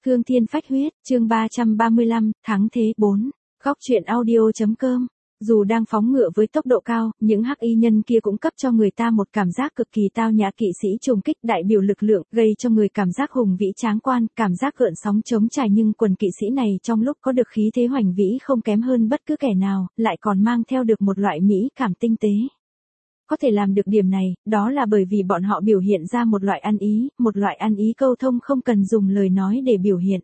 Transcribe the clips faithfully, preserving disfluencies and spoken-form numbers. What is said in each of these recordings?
Hương Thiên Phách Huyết, chương ba trăm ba mươi lăm, Thắng Thế bốn. Góc truyện audio.com. Dù đang phóng ngựa với tốc độ cao, những hắc y nhân kia cũng cấp cho người ta một cảm giác cực kỳ tao nhã, kỵ sĩ trùng kích đại biểu lực lượng, gây cho người cảm giác hùng vĩ tráng quan, cảm giác gợn sóng chống trải, nhưng quần kỵ sĩ này trong lúc có được khí thế hoành vĩ không kém hơn bất cứ kẻ nào, lại còn mang theo được một loại mỹ cảm tinh tế. Có thể làm được điểm này, đó là bởi vì bọn họ biểu hiện ra một loại ăn ý, một loại ăn ý câu thông không cần dùng lời nói để biểu hiện.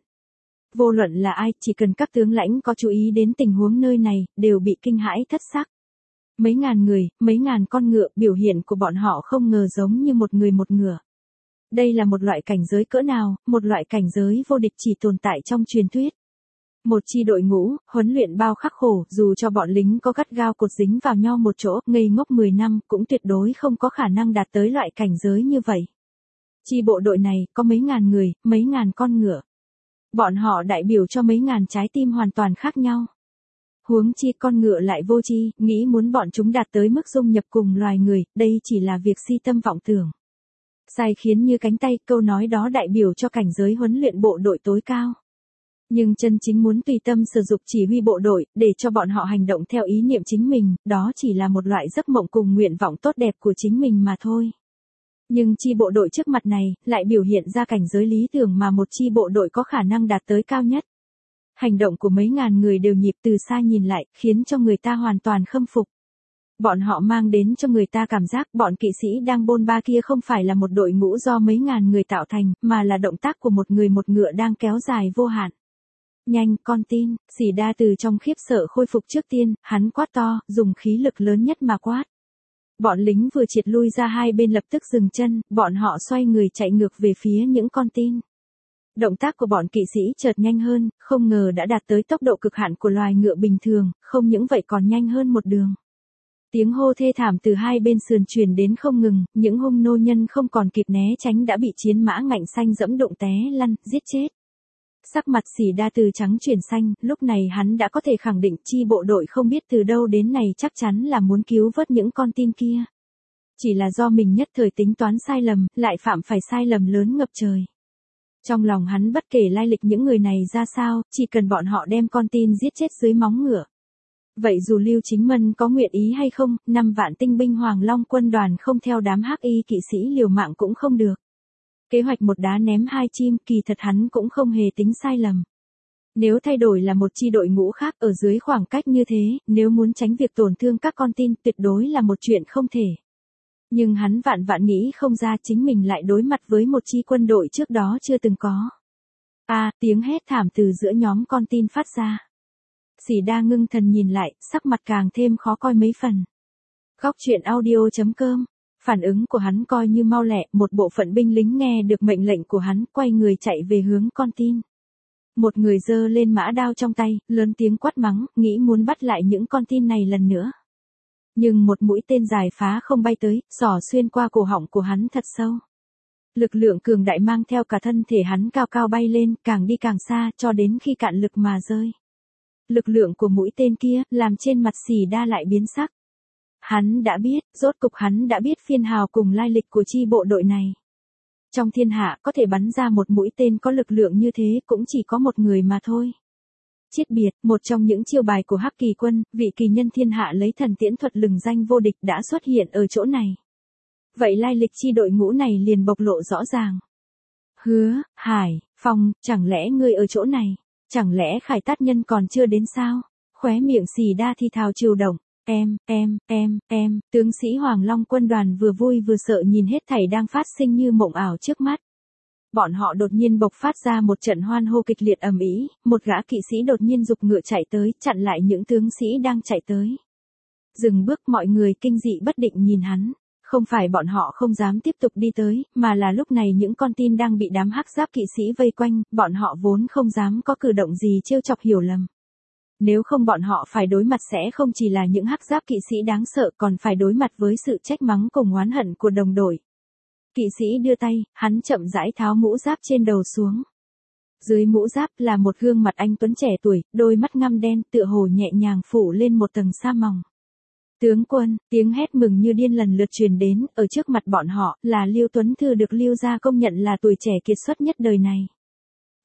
Vô luận là ai, chỉ cần các tướng lãnh có chú ý đến tình huống nơi này, đều bị kinh hãi thất sắc. Mấy ngàn người, mấy ngàn con ngựa, biểu hiện của bọn họ không ngờ giống như một người một ngựa. Đây là một loại cảnh giới cỡ nào, một loại cảnh giới vô địch chỉ tồn tại trong truyền thuyết. Một chi đội ngũ, huấn luyện bao khắc khổ, dù cho bọn lính có gắt gao cột dính vào nhau một chỗ, ngây ngốc mười năm, cũng tuyệt đối không có khả năng đạt tới loại cảnh giới như vậy. Chi bộ đội này, có mấy ngàn người, mấy ngàn con ngựa. Bọn họ đại biểu cho mấy ngàn trái tim hoàn toàn khác nhau. Huống chi con ngựa lại vô tri, nghĩ muốn bọn chúng đạt tới mức dung nhập cùng loài người, đây chỉ là việc si tâm vọng tưởng. Sai khiến như cánh tay, câu nói đó đại biểu cho cảnh giới huấn luyện bộ đội tối cao. Nhưng chân chính muốn tùy tâm sử dụng chỉ huy bộ đội, để cho bọn họ hành động theo ý niệm chính mình, đó chỉ là một loại giấc mộng cùng nguyện vọng tốt đẹp của chính mình mà thôi. Nhưng chi bộ đội trước mặt này, lại biểu hiện ra cảnh giới lý tưởng mà một chi bộ đội có khả năng đạt tới cao nhất. Hành động của mấy ngàn người đều nhịp, từ xa nhìn lại, khiến cho người ta hoàn toàn khâm phục. Bọn họ mang đến cho người ta cảm giác bọn kỵ sĩ đang bôn ba kia không phải là một đội ngũ do mấy ngàn người tạo thành, mà là động tác của một người một ngựa đang kéo dài vô hạn. Nhanh, con tin, Sĩ Đa từ trong khiếp sợ khôi phục trước tiên, hắn quát to, dùng khí lực lớn nhất mà quát. Bọn lính vừa triệt lui ra hai bên lập tức dừng chân, bọn họ xoay người chạy ngược về phía những con tin. Động tác của bọn kỵ sĩ chợt nhanh hơn, không ngờ đã đạt tới tốc độ cực hạn của loài ngựa bình thường, không những vậy còn nhanh hơn một đường. Tiếng hô thê thảm từ hai bên sườn truyền đến không ngừng, những hung nô nhân không còn kịp né tránh đã bị chiến mã ngạnh xanh dẫm đụng té lăn, giết chết. Sắc mặt Sĩ Đa từ trắng chuyển xanh, lúc này hắn đã có thể khẳng định chi bộ đội không biết từ đâu đến này chắc chắn là muốn cứu vớt những con tin kia. Chỉ là do mình nhất thời tính toán sai lầm, lại phạm phải sai lầm lớn ngập trời. Trong lòng hắn bất kể lai lịch những người này ra sao, chỉ cần bọn họ đem con tin giết chết dưới móng ngựa. Vậy dù Lưu Chính Mân có nguyện ý hay không, năm vạn tinh binh Hoàng Long quân đoàn không theo đám hắc y kỵ sĩ liều mạng cũng không được. Kế hoạch một đá ném hai chim, kỳ thật hắn cũng không hề tính sai lầm. Nếu thay đổi là một chi đội ngũ khác ở dưới khoảng cách như thế, nếu muốn tránh việc tổn thương các con tin tuyệt đối là một chuyện không thể. Nhưng hắn vạn vạn nghĩ không ra chính mình lại đối mặt với một chi quân đội trước đó chưa từng có. A, à, tiếng hét thảm từ giữa nhóm con tin phát ra. Sĩ Đa ngưng thần nhìn lại, sắc mặt càng thêm khó coi mấy phần. Góc truyện audio.com. Phản ứng của hắn coi như mau lẹ, một bộ phận binh lính nghe được mệnh lệnh của hắn, quay người chạy về hướng con tin. Một người giơ lên mã đao trong tay, lớn tiếng quát mắng, nghĩ muốn bắt lại những con tin này lần nữa. Nhưng một mũi tên dài phá không bay tới, xỏ xuyên qua cổ họng của hắn thật sâu. Lực lượng cường đại mang theo cả thân thể hắn cao cao bay lên, càng đi càng xa, cho đến khi cạn lực mà rơi. Lực lượng của mũi tên kia, làm trên mặt Sĩ Đa lại biến sắc. Hắn đã biết, rốt cục hắn đã biết phiên hào cùng lai lịch của chi bộ đội này. Trong thiên hạ có thể bắn ra một mũi tên có lực lượng như thế cũng chỉ có một người mà thôi. Chiết biệt, một trong những chiêu bài của Hắc Kỳ quân, vị kỳ nhân thiên hạ lấy thần tiễn thuật lừng danh vô địch đã xuất hiện ở chỗ này. Vậy lai lịch chi đội ngũ này liền bộc lộ rõ ràng. Hứa, Hải, Phong, chẳng lẽ ngươi ở chỗ này? Chẳng lẽ Khải Tát Nhân còn chưa đến sao? Khóe miệng Sĩ Đa thi thào trừu động. Em, em, em, em, tướng sĩ Hoàng Long quân đoàn vừa vui vừa sợ nhìn hết thảy đang phát sinh như mộng ảo trước mắt. Bọn họ đột nhiên bộc phát ra một trận hoan hô kịch liệt ầm ĩ, một gã kỵ sĩ đột nhiên giục ngựa chạy tới, chặn lại những tướng sĩ đang chạy tới. Dừng bước, mọi người kinh dị bất định nhìn hắn. Không phải bọn họ không dám tiếp tục đi tới, mà là lúc này những con tin đang bị đám hắc giáp kỵ sĩ vây quanh, bọn họ vốn không dám có cử động gì trêu chọc hiểu lầm. Nếu không bọn họ phải đối mặt sẽ không chỉ là những hắc giáp kỵ sĩ đáng sợ, còn phải đối mặt với sự trách mắng cùng oán hận của đồng đội. Kỵ sĩ đưa tay, hắn chậm rãi tháo mũ giáp trên đầu xuống. Dưới mũ giáp là một gương mặt anh tuấn trẻ tuổi, đôi mắt ngăm đen, tựa hồ nhẹ nhàng phủ lên một tầng sa mỏng. Tướng quân, tiếng hét mừng như điên lần lượt truyền đến, ở trước mặt bọn họ, là Lưu Tuấn Thư được Lưu gia công nhận là tuổi trẻ kiệt xuất nhất đời này.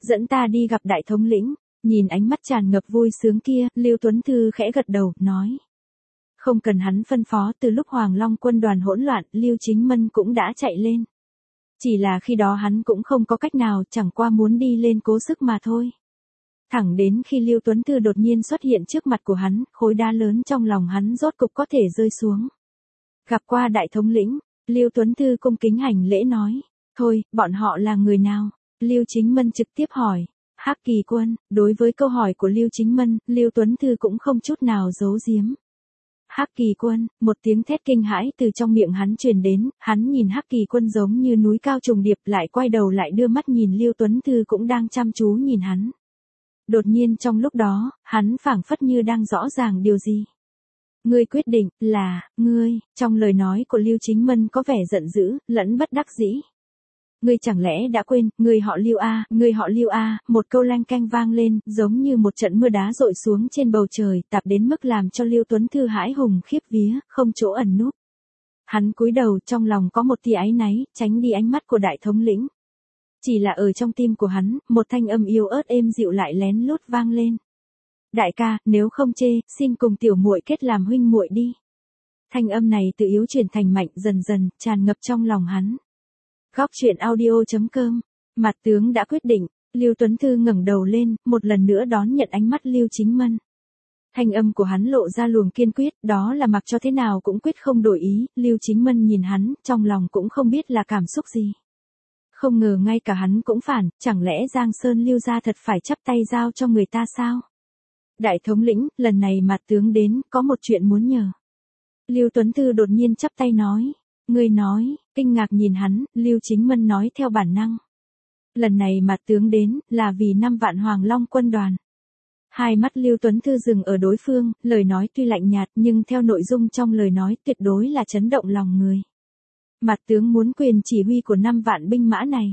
dẫn ta đi gặp đại thống lĩnh. Nhìn ánh mắt tràn ngập vui sướng kia, Lưu Tuấn Thư khẽ gật đầu, nói. Không cần hắn phân phó, từ lúc Hoàng Long quân đoàn hỗn loạn, Lưu Chính Mân cũng đã chạy lên. Chỉ là khi đó hắn cũng không có cách nào, chẳng qua muốn đi lên cố sức mà thôi. Thẳng đến khi Lưu Tuấn Thư đột nhiên xuất hiện trước mặt của hắn, khối đá lớn trong lòng hắn rốt cục có thể rơi xuống. Gặp qua đại thống lĩnh, Lưu Tuấn Thư cung kính hành lễ nói. Thôi, bọn họ là người nào? Lưu Chính Mân trực tiếp hỏi. Hắc Kỳ quân. Đối với câu hỏi của Lưu Chính Mân, Lưu Tuấn Thư cũng không chút nào giấu giếm. Hắc Kỳ quân, một tiếng thét kinh hãi từ trong miệng hắn truyền đến, hắn nhìn Hắc Kỳ quân giống như núi cao trùng điệp, lại quay đầu lại đưa mắt nhìn Lưu Tuấn Thư cũng đang chăm chú nhìn hắn. Đột nhiên trong lúc đó, hắn phảng phất như đang rõ ràng điều gì. Ngươi quyết định, là, ngươi, trong lời nói của Lưu Chính Mân có vẻ giận dữ, lẫn bất đắc dĩ. Ngươi chẳng lẽ đã quên, ngươi họ Lưu a, ngươi họ Lưu a, một câu lanh canh vang lên, giống như một trận mưa đá rội xuống trên bầu trời, tạp đến mức làm cho Lưu Tuấn Thư hãi hùng khiếp vía, không chỗ ẩn núp. Hắn cúi đầu, trong lòng có một tia áy náy, tránh đi ánh mắt của đại thống lĩnh. Chỉ là ở trong tim của hắn, một thanh âm yếu ớt êm dịu lại lén lút vang lên. Đại ca, nếu không chê, xin cùng tiểu muội kết làm huynh muội đi. Thanh âm này từ yếu chuyển thành mạnh, dần dần tràn ngập trong lòng hắn. Góc truyện audio chấm com. Mặt tướng đã quyết định. Lưu Tuấn Thư ngẩng đầu lên, một lần nữa đón nhận ánh mắt Lưu Chính Mân. Thanh âm của hắn lộ ra luồng kiên quyết, đó là mặc cho thế nào cũng quyết không đổi ý. Lưu Chính Mân nhìn hắn, trong lòng cũng không biết là cảm xúc gì. Không ngờ ngay cả hắn cũng phản, chẳng lẽ Giang Sơn Lưu gia thật phải chắp tay giao cho người ta sao? Đại thống lĩnh, lần này mặt tướng đến, có một chuyện muốn nhờ. Lưu Tuấn Thư đột nhiên chắp tay nói. Ngươi nói, kinh ngạc nhìn hắn, Lưu Chính Mân nói theo bản năng. Lần này mặt tướng đến, là vì năm vạn Hoàng Long quân đoàn. Hai mắt Lưu Tuấn Thư dừng ở đối phương, lời nói tuy lạnh nhạt nhưng theo nội dung trong lời nói tuyệt đối là chấn động lòng người. Mặt tướng muốn quyền chỉ huy của năm vạn binh mã này.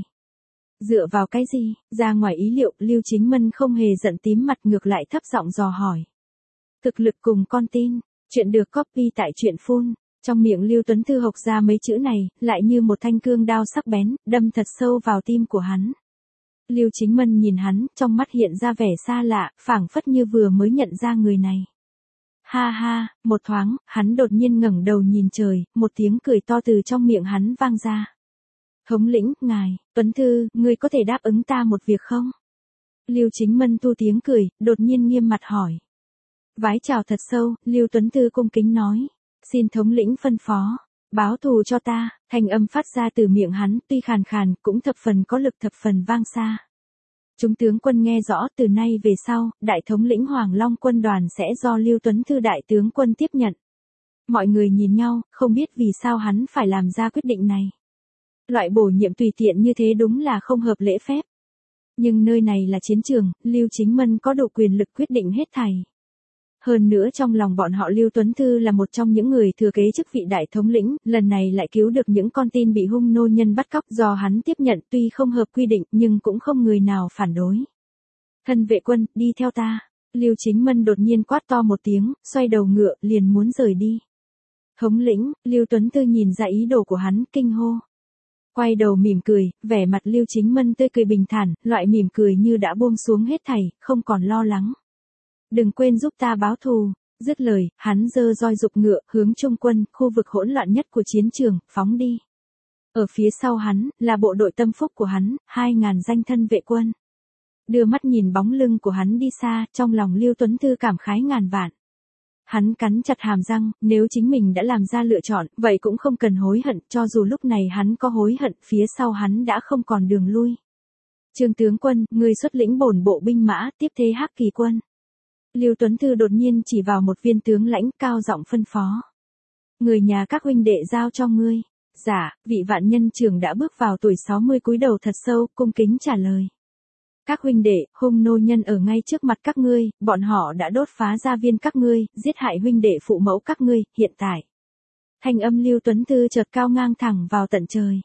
Dựa vào cái gì? Ra ngoài ý liệu, Lưu Chính Mân không hề giận tím mặt, ngược lại thấp giọng dò hỏi. Thực lực cùng con tin, chuyện được copy tại truyện phun. Trong miệng Lưu Tuấn Thư hộc ra mấy chữ này, lại như một thanh cương đao sắc bén, đâm thật sâu vào tim của hắn. Lưu Chính Mân nhìn hắn, trong mắt hiện ra vẻ xa lạ, phảng phất như vừa mới nhận ra người này. Ha ha, một thoáng, hắn đột nhiên ngẩng đầu nhìn trời, một tiếng cười to từ trong miệng hắn vang ra. Thống lĩnh, ngài, Tuấn Thư, ngươi có thể đáp ứng ta một việc không? Lưu Chính Mân thu tiếng cười, đột nhiên nghiêm mặt hỏi. Vái chào thật sâu, Lưu Tuấn Thư cung kính nói. Xin thống lĩnh phân phó, báo thù cho ta. Thanh âm phát ra từ miệng hắn, tuy khàn khàn, cũng thập phần có lực, thập phần vang xa. Chúng tướng quân nghe rõ, từ nay về sau, đại thống lĩnh Hoàng Long quân đoàn sẽ do Lưu Tuấn Thư đại tướng quân tiếp nhận. Mọi người nhìn nhau, không biết vì sao hắn phải làm ra quyết định này. Loại bổ nhiệm tùy tiện như thế đúng là không hợp lễ phép. Nhưng nơi này là chiến trường, Lưu Chính Mân có đủ quyền lực quyết định hết thảy. Hơn nữa trong lòng bọn họ Lưu Tuấn Thư là một trong những người thừa kế chức vị đại thống lĩnh, lần này lại cứu được những con tin bị hung nô nhân bắt cóc do hắn tiếp nhận, tuy không hợp quy định nhưng cũng không người nào phản đối. Thân vệ quân, đi theo ta. Lưu Chính Mân đột nhiên quát to một tiếng, xoay đầu ngựa, liền muốn rời đi. Thống lĩnh, Lưu Tuấn Thư nhìn ra ý đồ của hắn, kinh hô. Quay đầu mỉm cười, vẻ mặt Lưu Chính Mân tươi cười bình thản, loại mỉm cười như đã buông xuống hết thảy, không còn lo lắng. Đừng quên giúp ta báo thù. Dứt lời, hắn giơ roi dục ngựa, hướng trung quân, khu vực hỗn loạn nhất của chiến trường, phóng đi. Ở phía sau hắn, là bộ đội tâm phúc của hắn, hai ngàn danh thân vệ quân. Đưa mắt nhìn bóng lưng của hắn đi xa, trong lòng Lưu Tuấn Thư cảm khái ngàn vạn. Hắn cắn chặt hàm răng, nếu chính mình đã làm ra lựa chọn, vậy cũng không cần hối hận, cho dù lúc này hắn có hối hận, phía sau hắn đã không còn đường lui. Trương tướng quân, người xuất lĩnh bổn bộ binh mã, tiếp thế Hắc Kỳ quân. Lưu Tuấn Thư đột nhiên chỉ vào một viên tướng lãnh, cao giọng phân phó. Người nhà các huynh đệ giao cho ngươi. Dạ, vị vạn nhân trưởng đã bước vào tuổi sáu mươi cúi đầu thật sâu, cung kính trả lời. Các huynh đệ, hung nô nhân ở ngay trước mặt các ngươi, bọn họ đã đốt phá gia viên các ngươi, giết hại huynh đệ phụ mẫu các ngươi, hiện tại. Thanh âm Lưu Tuấn Thư chợt cao ngang thẳng vào tận trời.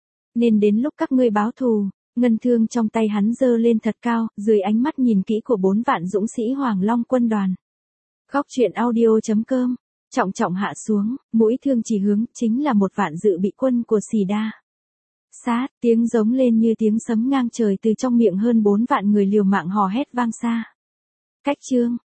Nên đến lúc các ngươi báo thù. Ngân thương trong tay hắn giơ lên thật cao, dưới ánh mắt nhìn kỹ của bốn vạn dũng sĩ Hoàng Long quân đoàn. Góc truyện audio chấm com. Trọng trọng hạ xuống, mũi thương chỉ hướng, chính là một vạn dự bị quân của Xì Đa. Sát, tiếng giống lên như tiếng sấm ngang trời từ trong miệng hơn bốn vạn người liều mạng hò hét vang xa. Cách chương